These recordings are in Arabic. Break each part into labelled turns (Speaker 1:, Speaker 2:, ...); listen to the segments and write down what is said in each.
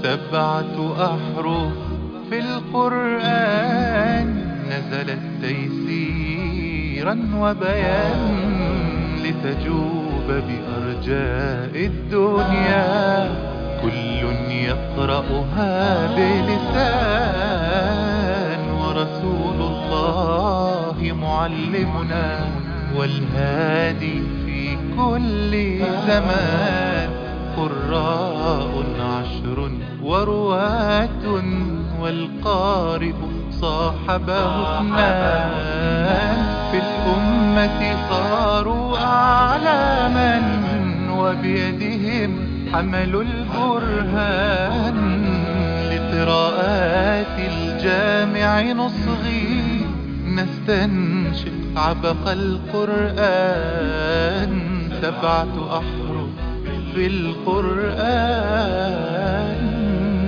Speaker 1: 7 أحرف في القرآن نزلت تيسيرا وبيان لتجوب بأرجاء الدنيا، كل يقرأها بلسان، ورسول الله معلمنا والهادي في كل زمان. قراء 10 ورواة والقارئ صاحبه 2، في الأمة صاروا أعلاما وبيدهم حملوا البرهان. لقراءات الجامع نصغي نستنشق عبق القرآن، 7 أحرف في القرآن.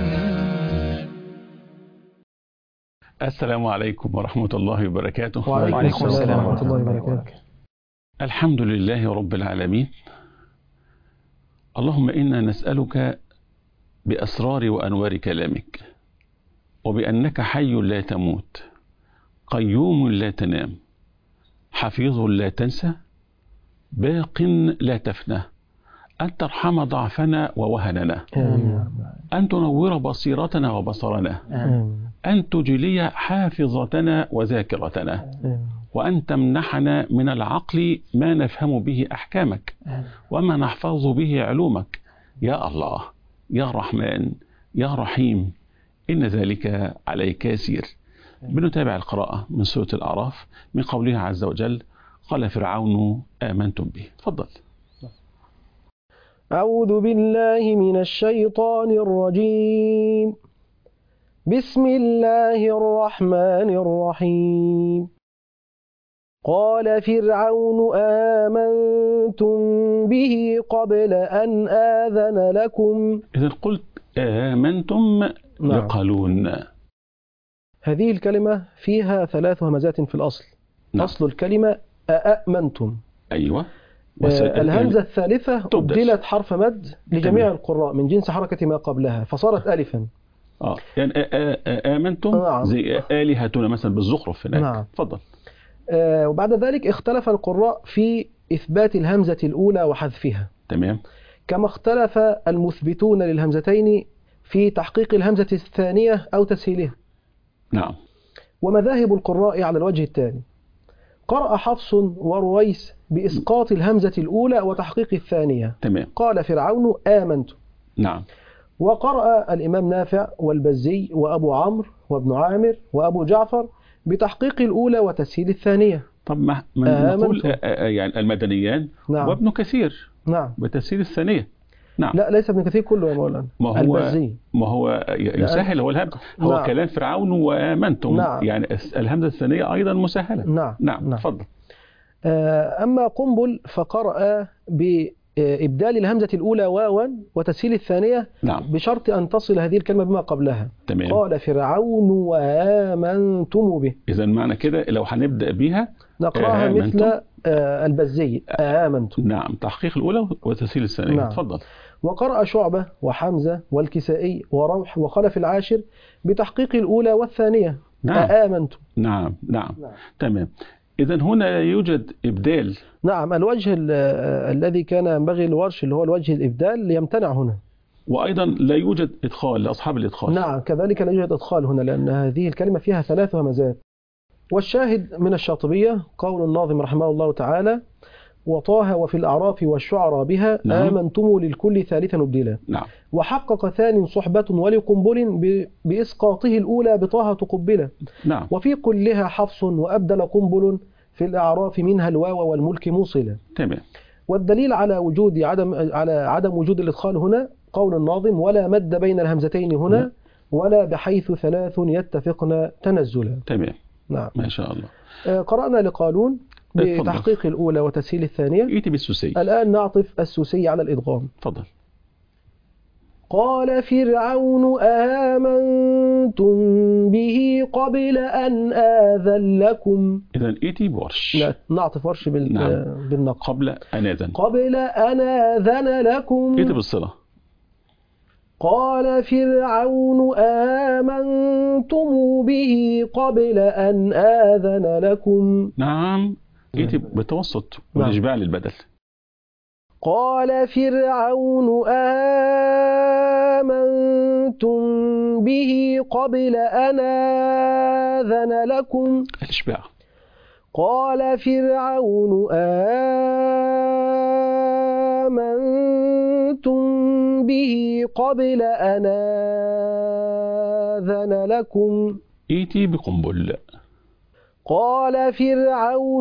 Speaker 2: السلام عليكم ورحمة الله وبركاته.
Speaker 3: وعليكم السلام ورحمة الله وبركاته.
Speaker 2: الحمد لله رب العالمين. اللهم إنا نسألك بأسرار وأنوار كلامك، وبأنك حي لا تموت، قيوم لا تنام، حفيظ لا تنسى، باق لا تفنى، أن ترحم ضعفنا ووهننا، أن تنور بصيرتنا وبصرنا، أن تجلي حافظتنا وذاكرتنا، وأن تمنحنا من العقل ما نفهم به أحكامك وما نحفظ به علومك، يا الله يا رحمن يا رحيم، إن ذلك عليك يسير. بنتابع القراءة من سورة الأعراف من قوله عز وجل: قال فرعون آمنتم به. تفضل.
Speaker 3: أعوذ بالله من الشيطان الرجيم. بسم الله الرحمن الرحيم. قال فرعون آمنتم به قبل أن آذن لكم.
Speaker 2: إذا قلت آمنتم يقالون.
Speaker 3: هذه الكلمة فيها 3 همزات في الأصل. أصل الكلمة أأمنتم.
Speaker 2: أيوة.
Speaker 3: الهمزة الثالثة أبدلت حرف مد لجميع القراء من جنس حركة ما قبلها فصارت ألفا.
Speaker 2: يعني آمنتم زي آلهتنا مثلا بالزخرف هناك. تفضل.
Speaker 3: وبعد ذلك اختلف القراء في إثبات الهمزة الأولى وحذفها.
Speaker 2: تمام.
Speaker 3: كما اختلف المثبتون للهمزتين في تحقيق الهمزة الثانية أو تسهيلها.
Speaker 2: نعم.
Speaker 3: ومذاهب القراء على الوجه التالي: قرأ حفص ورويس بإسقاط الهمزة الأولى وتحقيق الثانية.
Speaker 2: تمام.
Speaker 3: قال فرعون آمنت.
Speaker 2: نعم.
Speaker 3: وقرأ الإمام نافع والبزي وأبو عمرو وابن عامر وأبو جعفر بتحقيق الأولى وتسهيل الثانية.
Speaker 2: طب ما نقول يعني المدنيان.
Speaker 3: نعم.
Speaker 2: وابن كثير.
Speaker 3: نعم.
Speaker 2: بتسهيل الثانية. نعم.
Speaker 3: لا ليس ابن كثير كله يا مولانا.
Speaker 2: ما هو يسهل هو الهمزة. هو نعم. كلام فرعون وآمنتم. نعم. يعني الهمزة الثانية أيضا مسهلة.
Speaker 3: نعم.
Speaker 2: نعم. تفضل.
Speaker 3: أما قنبل فقرأ بإبدال الهمزة الأولى واوا وتسهيل الثانية.
Speaker 2: نعم.
Speaker 3: بشرط أن تصل هذه الكلمة بما قبلها.
Speaker 2: تمام.
Speaker 3: قال فرعون وآمنتم به.
Speaker 2: إذا معنى كده لو هنبدأ بيها
Speaker 3: نقرأها مثل البزي آمنتم.
Speaker 2: نعم. تحقيق الأولى وتسهيل الثانية.
Speaker 3: نعم.
Speaker 2: تفضل.
Speaker 3: وقرأ شعبة وحمزة والكسائي وروح وخلف العاشر بتحقيق الأولى والثانية.
Speaker 2: نعم.
Speaker 3: آمنتم.
Speaker 2: نعم. نعم. نعم. تمام. إذا هنا يوجد إبدال.
Speaker 3: نعم. الوجه الذي كان ينبغي الورش اللي هو الوجه الإبدال يمتنع هنا.
Speaker 2: وأيضا لا يوجد إدخال لأصحاب الإدخال.
Speaker 3: نعم. كذلك لا يوجد إدخال هنا لأن هذه الكلمة فيها 3 همزات. والشاهد من الشاطبية قول الناظم رحمه الله تعالى: وطه وفي الأعراف والشعراء بها. نعم. آمنتم للكل ثالثا أبدلا.
Speaker 2: نعم.
Speaker 3: وحقق ثان صحبة ولقنبل بإسقاطه الأولى بطه تقبلا.
Speaker 2: نعم.
Speaker 3: وفي كلها حفص وأبدل قنبل في الأعراف منها الواو والملك موصلا.
Speaker 2: تمام.
Speaker 3: والدليل على عدم وجود الإدخال هنا قول الناظم: ولا مد بين الهمزتين هنا. نعم. ولا بحيث 3 يتفقن تنزلا.
Speaker 2: تمام.
Speaker 3: نعم.
Speaker 2: ما شاء الله.
Speaker 3: قرأنا لقالون بتحقيق الأولى وتسهيل الثانية.
Speaker 2: ائتي بالسوسي.
Speaker 3: الآن نعطف السوسي على الإدغام.
Speaker 2: تفضل.
Speaker 3: قال فرعون آمنتم به قبل أن آذن لكم.
Speaker 2: إذا ائتي بورش.
Speaker 3: لا نعطف ورش بالنقص.
Speaker 2: قبل أن آذن.
Speaker 3: قبل أن آذن لكم.
Speaker 2: ائتي بالصلة.
Speaker 3: قال فرعون آمنتم به قبل أن آذن لكم.
Speaker 2: نعم، ائتي بالتوسط والإشباع للبدل.
Speaker 3: قال فرعون آمنتم به قبل أن آذن لكم.
Speaker 2: الإشباع.
Speaker 3: قال فرعون آمنتم به قبل أن آذن لكم.
Speaker 2: ائتي بقنبل.
Speaker 3: قال فرعون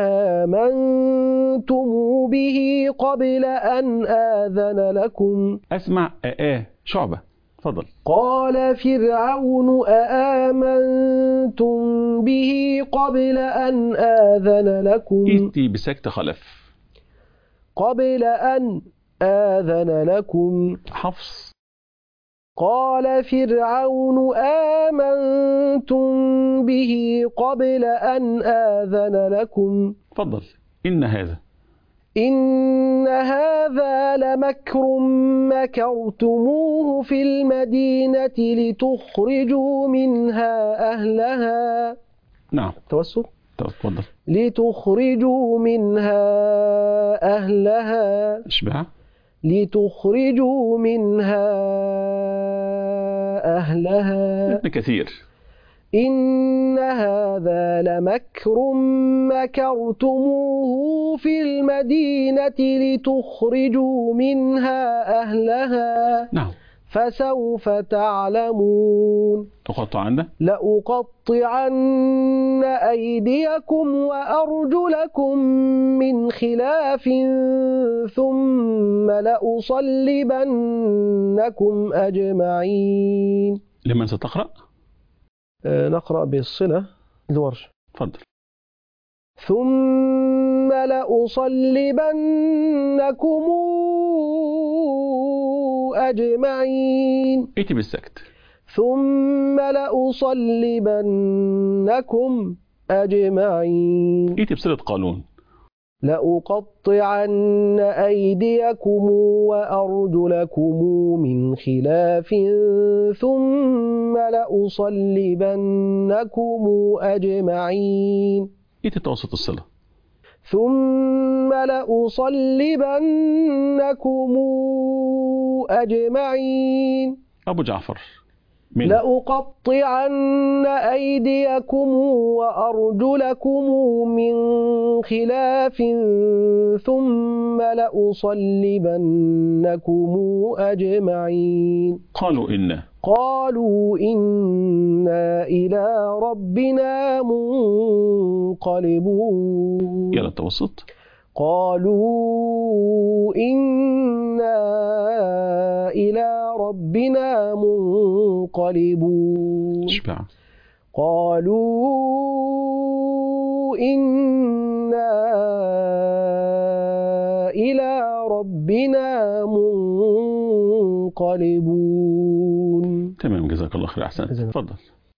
Speaker 3: وآمنتم به قبل أن آذن لكم.
Speaker 2: أسمع شعبة، تفضل.
Speaker 3: قال فرعون أآمنتم به قبل أن آذن لكم.
Speaker 2: ائتي بسكت خلف.
Speaker 3: قبل أن آذن لكم.
Speaker 2: حفص.
Speaker 3: قال فرعون آمنتم به قبل أن آذن لكم.
Speaker 2: تفضل. إن
Speaker 3: هذا لمكر مكرتموه في المدينة لتخرجوا منها أهلها.
Speaker 2: نعم.
Speaker 3: توسط.
Speaker 2: تفضل.
Speaker 3: لتخرجوا منها أهلها.
Speaker 2: اشبع.
Speaker 3: لتخرجوا منها أهلها.
Speaker 2: ابن كثير.
Speaker 3: إن هذا لمكر مكرتموه في المدينة لتخرجوا منها أهلها.
Speaker 2: نعم.
Speaker 3: فسوف تعلمون.
Speaker 2: تقطعن.
Speaker 3: لأقطعن أيديكم وأرجلكم من خلاف ثم لأصلبنكم أجمعين.
Speaker 2: لمن ستقرأ؟
Speaker 3: نقرأ بالصلة الورش.
Speaker 2: تفضل.
Speaker 3: ثم لأصلبنكم أجمعين.
Speaker 2: ائتي بالسكت.
Speaker 3: ثم لأصلبنكم أجمعين.
Speaker 2: ائتي بصلة قانون.
Speaker 3: لأقطعن أيديكم وأرجلكم من خلاف ثم لأصلبنكم أجمعين.
Speaker 2: ائتي توسط الصلة.
Speaker 3: ثم لأصلبنكم أجمعين.
Speaker 2: أبو جعفر.
Speaker 3: لأقطعن أيديكم وأرجلكم من خلاف ثم لأصلبنكم أجمعين. قالوا إنا إلى ربنا منقلبون.
Speaker 2: يلا التوسط.
Speaker 3: قالوا إنا إلى ربنا منقلبون.
Speaker 2: اشبع.
Speaker 3: قالوا إنا إلى ربنا منقلبون.
Speaker 2: تمام، جزاك الله خير. أحسن. تفضل.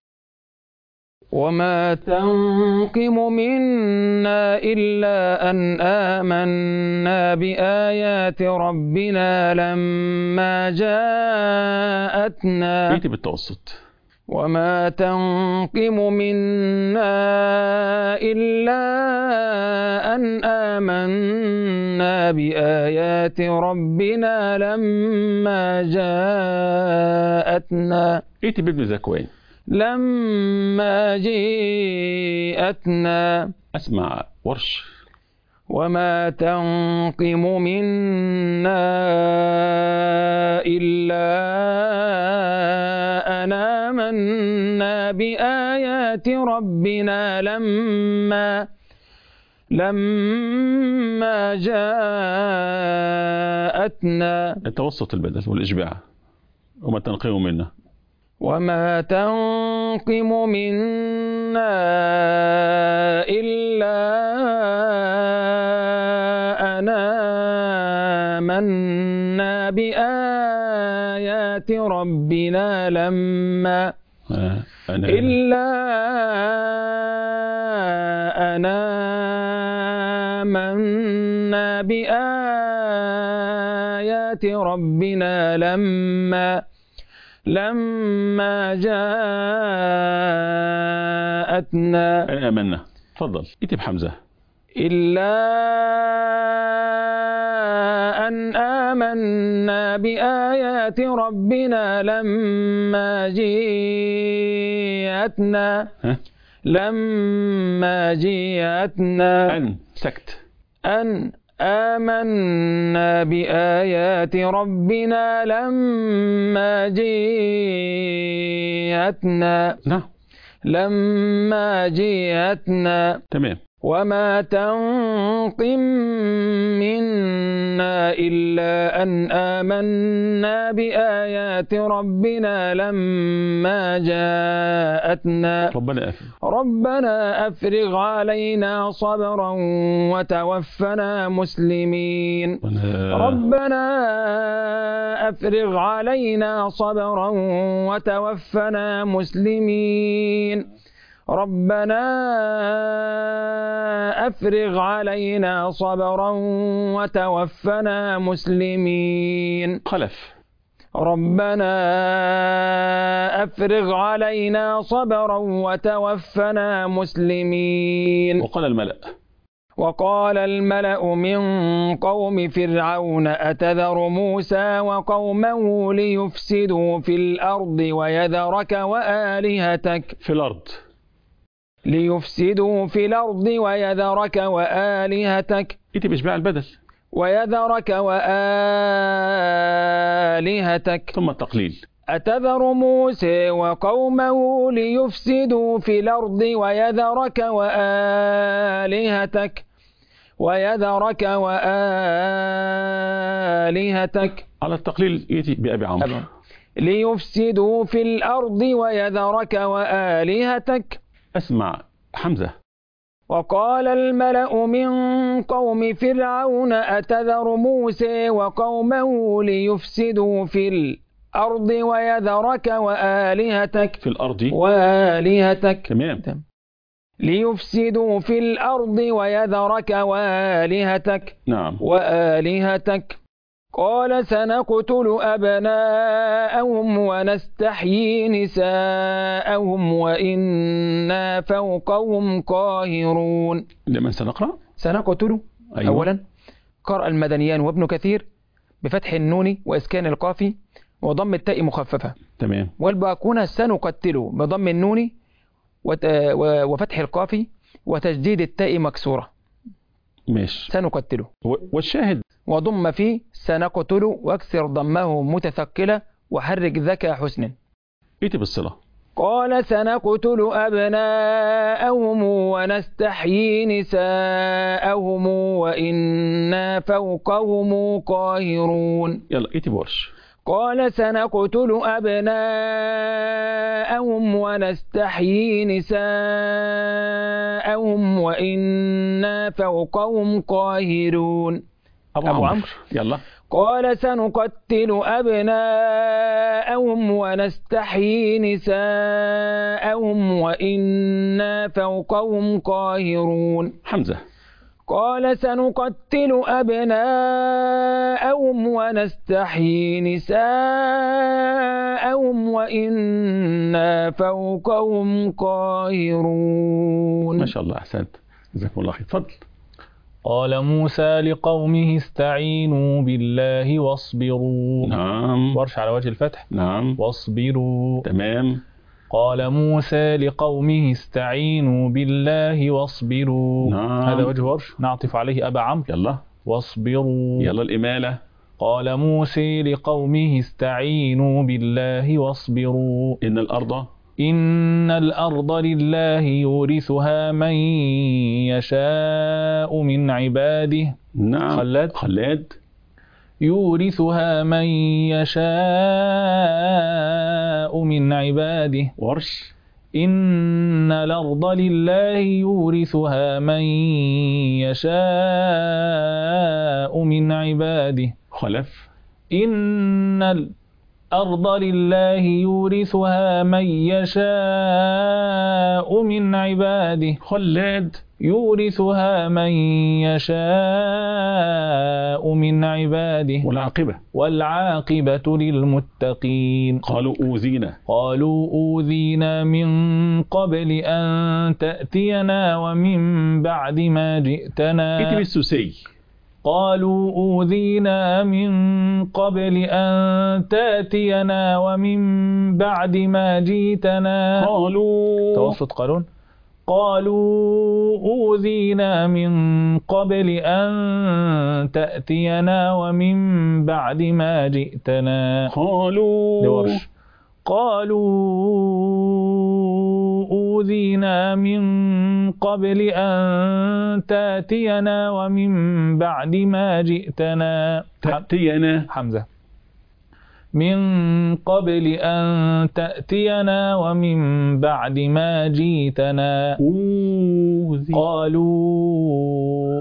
Speaker 4: وما تنقم منا إلا أن آمنا بآيات ربنا لما جاءتنا.
Speaker 2: ائتي بالتوسط.
Speaker 4: وما تنقم منا إلا أن آمنا بآيات ربنا لما جاءتنا.
Speaker 2: ائتي بابن زكوان.
Speaker 4: لما جاءتنا.
Speaker 2: أسمع ورش.
Speaker 4: وما تنقم منا إلا أن آمنا بآيات ربنا لما جاءتنا.
Speaker 2: التوسط البدل والإشباع. وما تنقم منا.
Speaker 4: وما تنقم منا إلا أن آمنا بآيات ربنا لما إلا أن آمنا بآيات بآيات ربنا لما جاءتنا.
Speaker 2: آمنا. تفضل اكتب حمزة.
Speaker 4: إلا أن آمنا بآيات ربنا لما جاءتنا
Speaker 2: أن سكت.
Speaker 4: أن آمنا بآيات ربنا لما جاءتنا.
Speaker 2: تمام.
Speaker 4: وما تنقم منا إلا أن آمنا بآيات ربنا لما جاءتنا. ربنا أفرغ علينا صبرا وتوفنا مسلمين. ربنا أفرغ علينا صبرا وتوفنا مسلمين. ربنا أفرغ علينا صبرا وتوفنا مسلمين.
Speaker 2: خلف.
Speaker 4: ربنا أفرغ علينا صبرا وتوفنا مسلمين.
Speaker 2: وقال الملأ
Speaker 4: من قوم فرعون أتذر موسى وقومه ليفسدوا في الأرض ويذرك وآلهتك. ليفسدوا في الأرض ويذرك وآلهتك.
Speaker 2: بإشباع البدل.
Speaker 4: ويذرك وآلهتك.
Speaker 2: ثم التقليل.
Speaker 4: أتذر موسى وقومه ليفسدوا في الأرض ويذرك وآلهتك.
Speaker 2: على التقليل يأتي بأبي عمرو.
Speaker 4: ليفسدوا في الأرض ويذرك وآلهتك.
Speaker 2: اسمع حمزة.
Speaker 4: وقال الملأ من قوم فرعون أتذر موسى وقومه ليفسدوا في الأرض ويذرك وآلهتك.
Speaker 2: في الأرض
Speaker 4: وآلهتك.
Speaker 2: تمام.
Speaker 4: ليفسدوا في الأرض ويذرك وآلهتك.
Speaker 2: نعم.
Speaker 4: وآلهتك. قال سنقتل أبناءهم ونستحيي نساءهم وإنا فوقهم قاهرون.
Speaker 2: لمن سنقرأ؟
Speaker 4: سنقتل.
Speaker 2: أيوة.
Speaker 4: أولا قرأ المدنيان وابن كثير بفتح النون وإسكان القاف وضم التاء مخففة.
Speaker 2: تمام.
Speaker 4: والباقون سنقتل بضم النون وفتح القاف وتجديد التاء مكسورة.
Speaker 2: ماشي.
Speaker 4: سنقتل.
Speaker 2: والشاهد
Speaker 4: وضم فيه سنقتل واكسر ضمه متثقلة وحرك ذكى حسن.
Speaker 2: ايتي بالصلة.
Speaker 4: قال سنقتل أبناءهم ونستحيي نساءهم وإنا فوقهم قاهرون.
Speaker 2: يلا ايتي بورش.
Speaker 4: قال سنقتل أبناءهم ونستحيي نساءهم وإنا فوقهم قاهرون.
Speaker 2: أبو عمرو. يلا.
Speaker 4: قال سنقتل أبناءهم ونستحيي نساءهم وإنا فوقهم قاهرون.
Speaker 2: حمزة.
Speaker 4: قال سنقتل أبناءهم ونستحيي نساءهم وإنا فوقهم قاهرون.
Speaker 2: ما شاء الله أحسنت، جزاكم الله خير. تفضل.
Speaker 5: قال موسى لقومه استعينوا بالله واصبروا.
Speaker 2: نعم.
Speaker 5: ورش على وجه الفتح.
Speaker 2: نعم.
Speaker 5: واصبروا.
Speaker 2: تمام.
Speaker 5: قال موسى لقومه استعينوا بالله واصبروا.
Speaker 2: نعم.
Speaker 5: هذا وجه ورش نعطف عليه أبا عمرو.
Speaker 2: يلا.
Speaker 5: واصبروا.
Speaker 2: يلا الإمالة.
Speaker 5: قال موسى لقومه استعينوا بالله واصبروا. إن الأرض لله يورثها من يشاء من عباده.
Speaker 2: نعم. خلاد.
Speaker 5: يورثها من يشاء من عباده.
Speaker 2: ورش.
Speaker 5: إن الأرض لله يورثها من يشاء من عباده.
Speaker 2: خلف.
Speaker 5: إن الأرض لله يورثها من يشاء من عباده.
Speaker 2: خلاد.
Speaker 5: يورثها من يشاء من عباده.
Speaker 2: والعاقبة
Speaker 5: للمتقين.
Speaker 2: قالوا
Speaker 5: أوذينا من قبل أن تأتينا ومن بعد ما جئتنا. قالوا أوذينا من قبل أن تأتينا ومن بعد ما جئتنا. توسط قالون. قالوا أوذينا من قبل أن تأتينا ومن بعد ما جئتنا. قالوا أوذينا من قبل أن تأتينا ومن بعد ما جئتنا.
Speaker 2: حمزة.
Speaker 5: من قبل أن تأتينا ومن بعد ما جئتنا. قالوا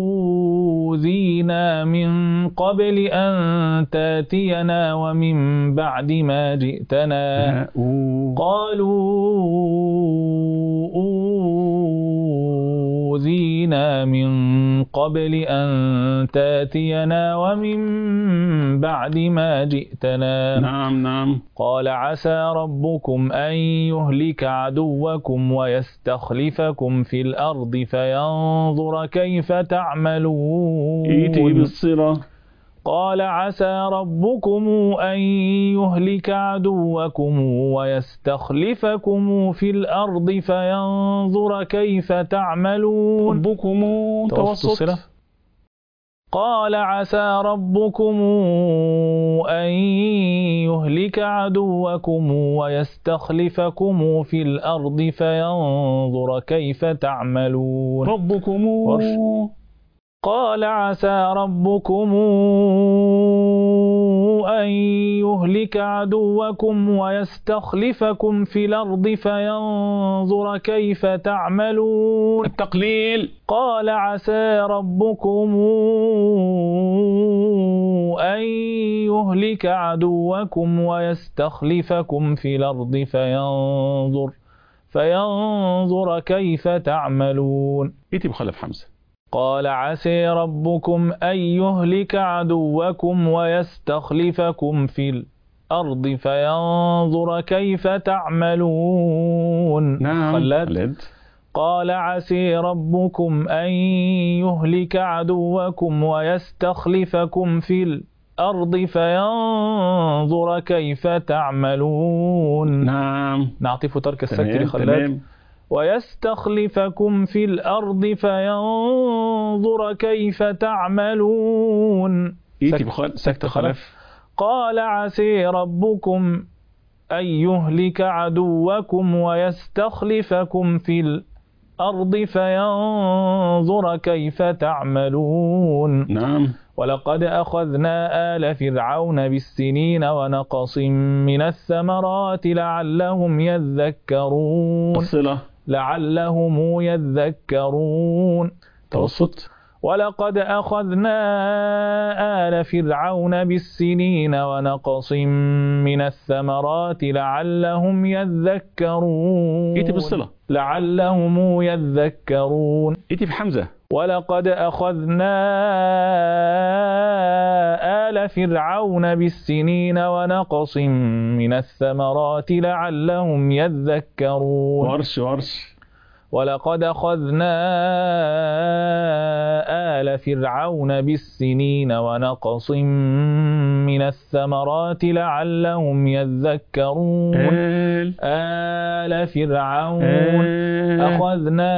Speaker 5: أوذينا من قبل أن تأتينا ومن بعد ما جئتنا. قالوا أوذينا من قبل أن تأتينا ومن بعد ما جئتنا.
Speaker 2: نعم.
Speaker 5: قال عسى ربكم أن يهلك عدوكم ويستخلفكم في الأرض فينظر كيف تعملون. قال عسى ربكم أن يهلك عدوكم ويستخلفكم في الأرض فينظر كيف تعملون.
Speaker 2: ربكم توسط.
Speaker 5: قال عسى ربكم أن يهلك عدوكم ويستخلفكم في الأرض فينظر كيف تعملون. قال عسى ربكم أن يهلك عدوكم ويستخلفكم في الأرض فينظر كيف تعملون.
Speaker 2: التقليل.
Speaker 5: قال عسى ربكم أن يهلك عدوكم ويستخلفكم في الأرض فينظر كيف تعملون.
Speaker 2: بخلف حمزة.
Speaker 5: قال عسى ربكم أن يهلك عدوكم ويستخلفكم في الأرض فينظر كيف تعملون.
Speaker 2: خلد.
Speaker 5: قال عسى ربكم أن يهلك عدوكم ويستخلفكم في الأرض فينظر كيف تعملون. نعطف ترك السكت لخلاد. ويستخلفكم في الأرض فينظر كيف تعملون.
Speaker 2: سكت خلف.
Speaker 5: قال عسى ربكم أن يهلك عدوكم ويستخلفكم في الأرض فينظر كيف تعملون. ولقد أخذنا آل فرعون بالسنين ونقص من الثمرات لعلهم يذكرون. لعلهم يذكرون.
Speaker 2: توسط.
Speaker 5: ولقد أخذنا آل فرعون بالسنين ونقص من الثمرات لعلهم يذكرون. لعلهم يذكرون.
Speaker 2: بحمزة.
Speaker 5: ولقد أخذنا آل فرعون بالسنين ونقص من الثمرات لعلهم يذكرون.
Speaker 2: ورش.
Speaker 5: ولقد أخذنا آل فرعون بالسنين ونقص من الثمرات لعلهم يذكرون. آل فرعون. أخذنا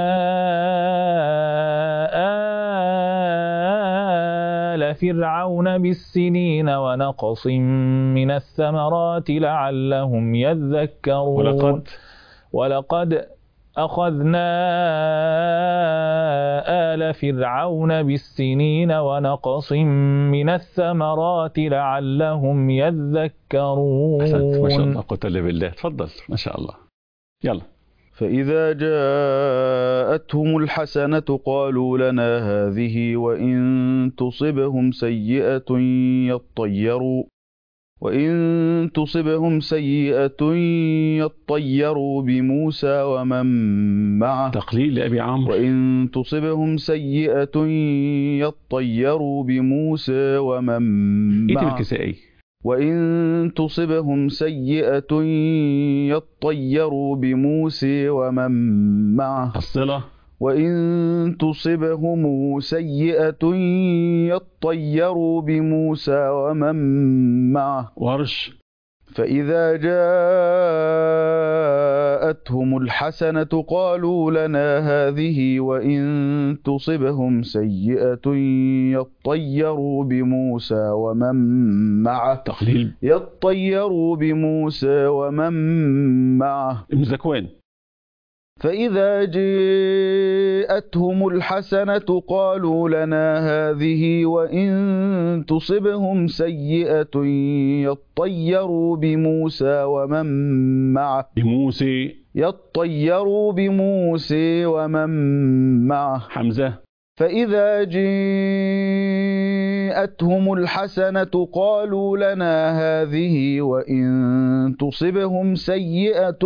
Speaker 5: آل فرعون بالسنين ونقص من الثمرات لعلهم يذكرون. ولقد أخذنا آل فرعون بالسنين ونقص من الثمرات لعلهم يذكرون.
Speaker 2: أحسنت ما شاء الله قلت بالله. تفضل ما شاء الله. يلا.
Speaker 6: فإذا جاءتهم الحسنة قالوا لنا هذه وإن تصبهم سيئة يطيروا وإن تصبهم سيئة يطيروا بموسى ومن معه.
Speaker 2: تقليل لأبي عمرو.
Speaker 6: وإن تصبهم سيئة يطيروا بموسى ومن معه.
Speaker 2: إيه الكسائي؟
Speaker 6: وإن تصبهم سيئة يطيروا بموسى ومن معه.
Speaker 2: الصلة.
Speaker 6: وإن تصبهم سيئة يطيروا بموسى ومن معه.
Speaker 2: ورش.
Speaker 6: فإذا جاءتهم الحسنة قالوا لنا هذه وإن تصبهم سيئة يطيروا بموسى ومن معه.
Speaker 2: تقليل.
Speaker 6: يطيروا بموسى ومن معه.
Speaker 2: ابن زكوان.
Speaker 6: فإذا جاءتهم الحسنة قالوا لنا هذه وإن تصبهم سيئة يطيروا بموسى ومن معه.
Speaker 2: بموسى.
Speaker 6: يطيروا بموسى ومن معه.
Speaker 2: حمزة.
Speaker 6: فإذا جاءتهم الحسنة قالوا لنا هذه وإن تصبهم سيئة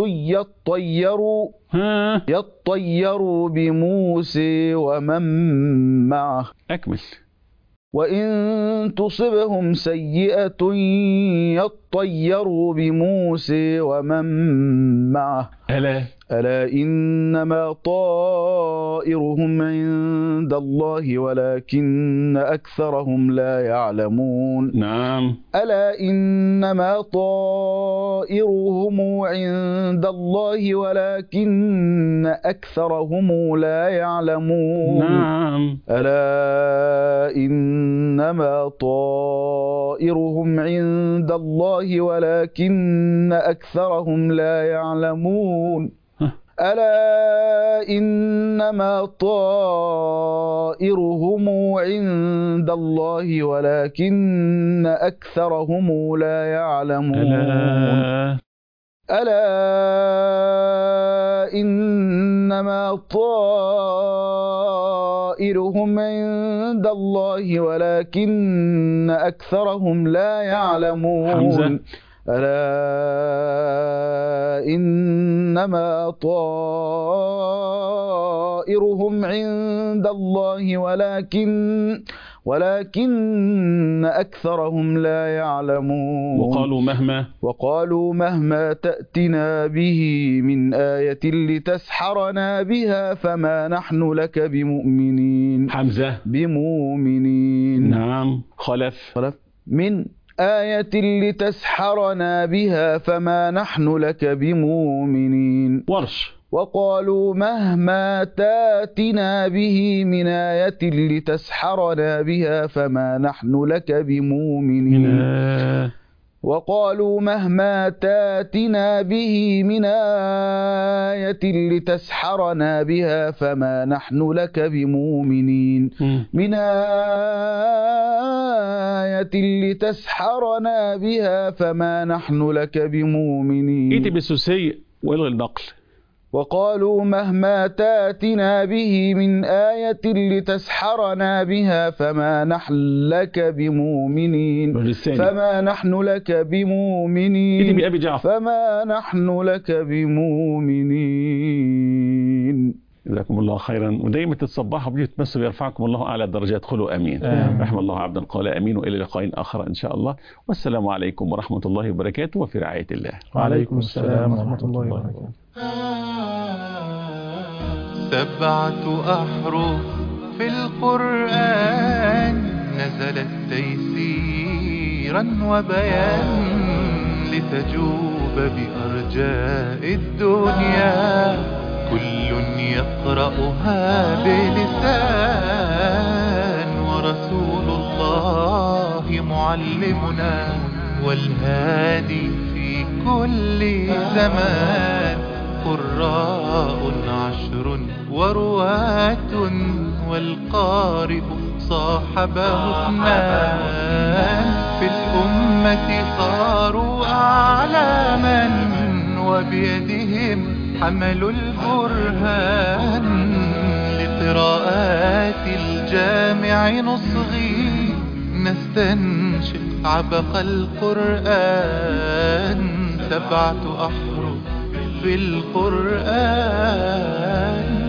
Speaker 6: يطيروا بموسى ومن معه.
Speaker 2: أكمل.
Speaker 6: وإن تصبهم سيئة يطيروا بموسى ومن معه. ألا إنما طائرهم عند الله ولكن أكثرهم لا يعلمون.
Speaker 2: نعم.
Speaker 6: ألا إنما طائرهم عند الله ولكن أكثرهم لا يعلمون.
Speaker 2: نعم.
Speaker 6: ألا إنما طائرهم عند الله ولكن أكثرهم لا يعلمون. ألا إنما طائرهم عند الله ولكن أكثرهم لا يعلمون. ألا إنما طائرهم عند الله ولكن أكثرهم لا يعلمون.
Speaker 2: حمزة.
Speaker 6: ألا إنما طائرهم عند الله ولكن أكثرهم لا يعلمون. وقالوا مهما تأتنا به من آية لتسحرنا بها فما نحن لك بمؤمنين.
Speaker 2: حمزة.
Speaker 6: بمؤمنين.
Speaker 2: نعم. خلف.
Speaker 6: من آية لتسحرنا بها فما نحن لك بمؤمنين.
Speaker 2: ورش.
Speaker 6: وقالوا مهما تاتنا به من آية لتسحرنا بها فما نحن لك بمؤمنين. وقالوا مهما تاتنا به من آية لتسحرنا بها فما نحن لك بمؤمنين. من آية لتسحرنا بها فما نحن لك بمؤمنين.
Speaker 2: إيدي بالسوسية والغي النقل.
Speaker 6: وقالوا مهما تاتنا به من آية لتسحرنا بها فما نحن لك بمؤمنين. فما نحن لك بمؤمنين. فما نحن لك بمؤمنين.
Speaker 2: جزاكم الله خيرا. ودايما تتصبحوا بيه تمسوا يرفعكم الله أعلى الدرجات. قولوا أمين. رحم الله عبدا قال أمين. وإلى لقاء آخر إن شاء الله. والسلام عليكم ورحمة الله وبركاته وفي رعاية الله.
Speaker 3: وعليكم السلام ورحمة الله وبركاته.
Speaker 1: 7 أحرف في القرآن نزلت تيسيرا وبيان لتجوب بأرجاء الدنيا كل يقرأها بلسان ورسول الله معلمنا والهادي في كل زمان قراء 10 ورواة والقارئ صاحبه 2 في الأمة صاروا أعلاما وبيدهم حملوا البرهان لقراءات الجامع نصغي نستنشق عبق القرآن 7 أحرف في القرآن